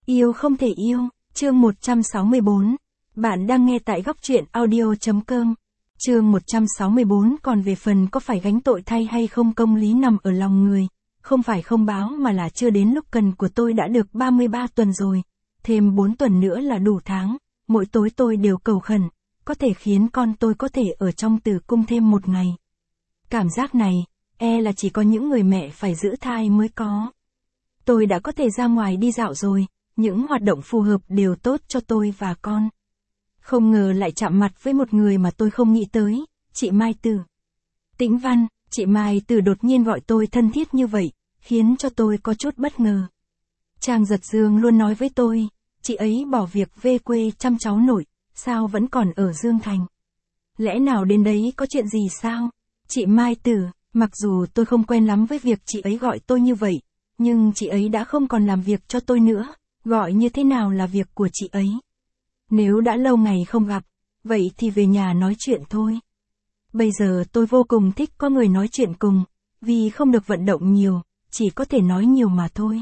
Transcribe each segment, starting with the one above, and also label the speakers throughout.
Speaker 1: Yêu không thể yêu, chương 164. Bạn đang nghe tại góc truyện audio.com. Chương 164. Còn về phần có phải gánh tội thay hay không, công lý nằm ở lòng người. Không phải không báo mà là chưa đến lúc cần của tôi đã được 33 tuần rồi. Thêm 4 tuần nữa là đủ tháng. Mỗi tối tôi đều cầu khẩn, có thể khiến con tôi có thể ở trong tử cung thêm 1 ngày. Cảm giác này, là chỉ có những người mẹ phải giữ thai mới có. Tôi đã có thể ra ngoài đi dạo rồi, những hoạt động phù hợp đều tốt cho tôi và con. Không ngờ lại chạm mặt với một người mà tôi không nghĩ tới, chị Mai Tử. Tĩnh Văn, chị Mai Tử đột nhiên gọi tôi thân thiết như vậy, khiến cho tôi có chút bất ngờ. Trang Giật Dương luôn nói với tôi, chị ấy bỏ việc về quê chăm cháu nội, sao vẫn còn ở Dương Thành. Lẽ nào đến đấy có chuyện gì sao? Chị Mai Tử, mặc dù tôi không quen lắm với việc chị ấy gọi tôi như vậy, nhưng chị ấy đã không còn làm việc cho tôi nữa, gọi như thế nào là việc của chị ấy. Nếu đã lâu ngày không gặp, vậy thì về nhà nói chuyện thôi. Bây giờ tôi vô cùng thích có người nói chuyện cùng, vì không được vận động nhiều, chỉ có thể nói nhiều mà thôi.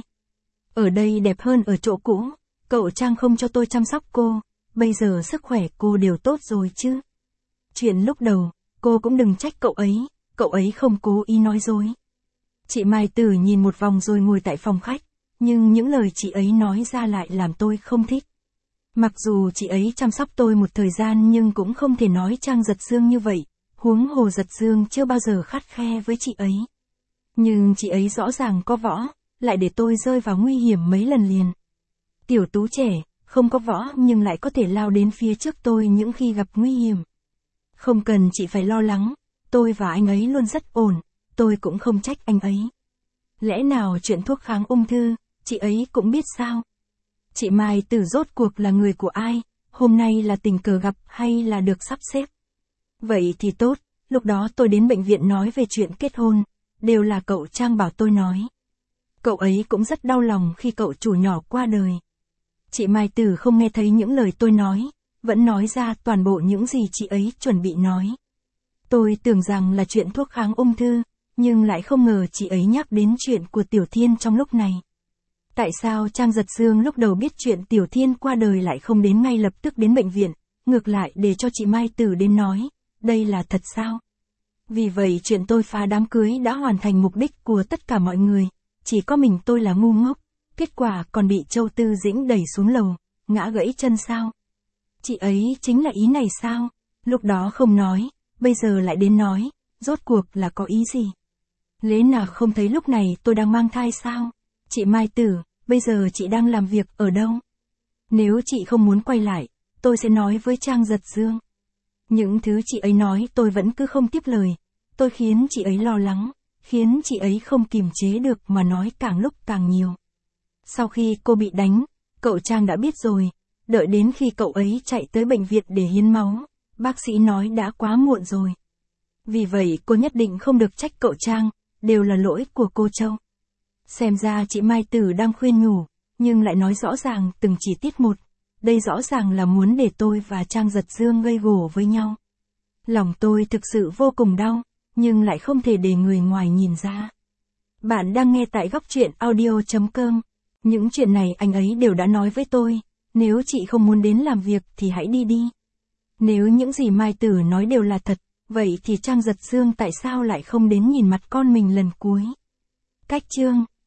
Speaker 1: Ở đây đẹp hơn ở chỗ cũ, cậu Trang không cho tôi chăm sóc cô, bây giờ sức khỏe cô đều tốt rồi chứ. Chuyện lúc đầu, cô cũng đừng trách cậu ấy không cố ý nói dối. Chị Mai Tử nhìn một vòng rồi ngồi tại phòng khách, nhưng những lời chị ấy nói ra lại làm tôi không thích. Mặc dù chị ấy chăm sóc tôi một thời gian nhưng cũng không thể nói Trang Giật Dương như vậy, huống hồ Giật Dương chưa bao giờ khắt khe với chị ấy. Nhưng chị ấy rõ ràng có võ, lại để tôi rơi vào nguy hiểm mấy lần liền. Tiểu Tú trẻ, không có võ nhưng lại có thể lao đến phía trước tôi những khi gặp nguy hiểm. Không cần chị phải lo lắng, tôi và anh ấy luôn rất ổn, tôi cũng không trách anh ấy. Lẽ nào chuyện thuốc kháng ung thư, chị ấy cũng biết sao? Chị Mai Tử rốt cuộc là người của ai, hôm nay là tình cờ gặp hay là được sắp xếp? Vậy thì tốt, lúc đó tôi đến bệnh viện nói về chuyện kết hôn, đều là cậu Trang bảo tôi nói. Cậu ấy cũng rất đau lòng khi cậu chủ nhỏ qua đời. Chị Mai Tử không nghe thấy những lời tôi nói, vẫn nói ra toàn bộ những gì chị ấy chuẩn bị nói. Tôi tưởng rằng là chuyện thuốc kháng ung thư, nhưng lại không ngờ chị ấy nhắc đến chuyện của Tiểu Thiên trong lúc này. Tại sao Trang Giật Dương lúc đầu biết chuyện Tiểu Thiên qua đời lại không đến ngay lập tức đến bệnh viện, ngược lại để cho chị Mai Tử đến nói, đây là thật sao? Vì vậy chuyện tôi phá đám cưới đã hoàn thành mục đích của tất cả mọi người, chỉ có mình tôi là ngu ngốc, kết quả còn bị Châu Tư Dĩnh đẩy xuống lầu, ngã gãy chân sao? Chị ấy chính là ý này sao? Lúc đó không nói, bây giờ lại đến nói, rốt cuộc là có ý gì? Lẽ nào không thấy lúc này tôi đang mang thai sao? Chị Mai Tử, bây giờ chị đang làm việc ở đâu? Nếu chị không muốn quay lại, tôi sẽ nói với Trang Giật Dương. Những thứ chị ấy nói tôi vẫn cứ không tiếp lời, tôi khiến chị ấy lo lắng, khiến chị ấy không kiềm chế được mà nói càng lúc càng nhiều. Sau khi cô bị đánh, cậu Trang đã biết rồi, đợi đến khi cậu ấy chạy tới bệnh viện để hiến máu, bác sĩ nói đã quá muộn rồi. Vì vậy cô nhất định không được trách cậu Trang, đều là lỗi của cô Châu. Xem ra chị Mai Tử đang khuyên nhủ, nhưng lại nói rõ ràng từng chi tiết một. Đây rõ ràng là muốn để tôi và Trang Giật Dương gây gổ với nhau. Lòng tôi thực sự vô cùng đau, nhưng lại không thể để người ngoài nhìn ra. Bạn đang nghe tại góc truyện audio.com. Những chuyện này anh ấy đều đã nói với tôi, nếu chị không muốn đến làm việc thì hãy đi đi. Nếu những gì Mai Tử nói đều là thật, vậy thì Trang Giật Dương tại sao lại không đến nhìn mặt con mình lần cuối? Cách chương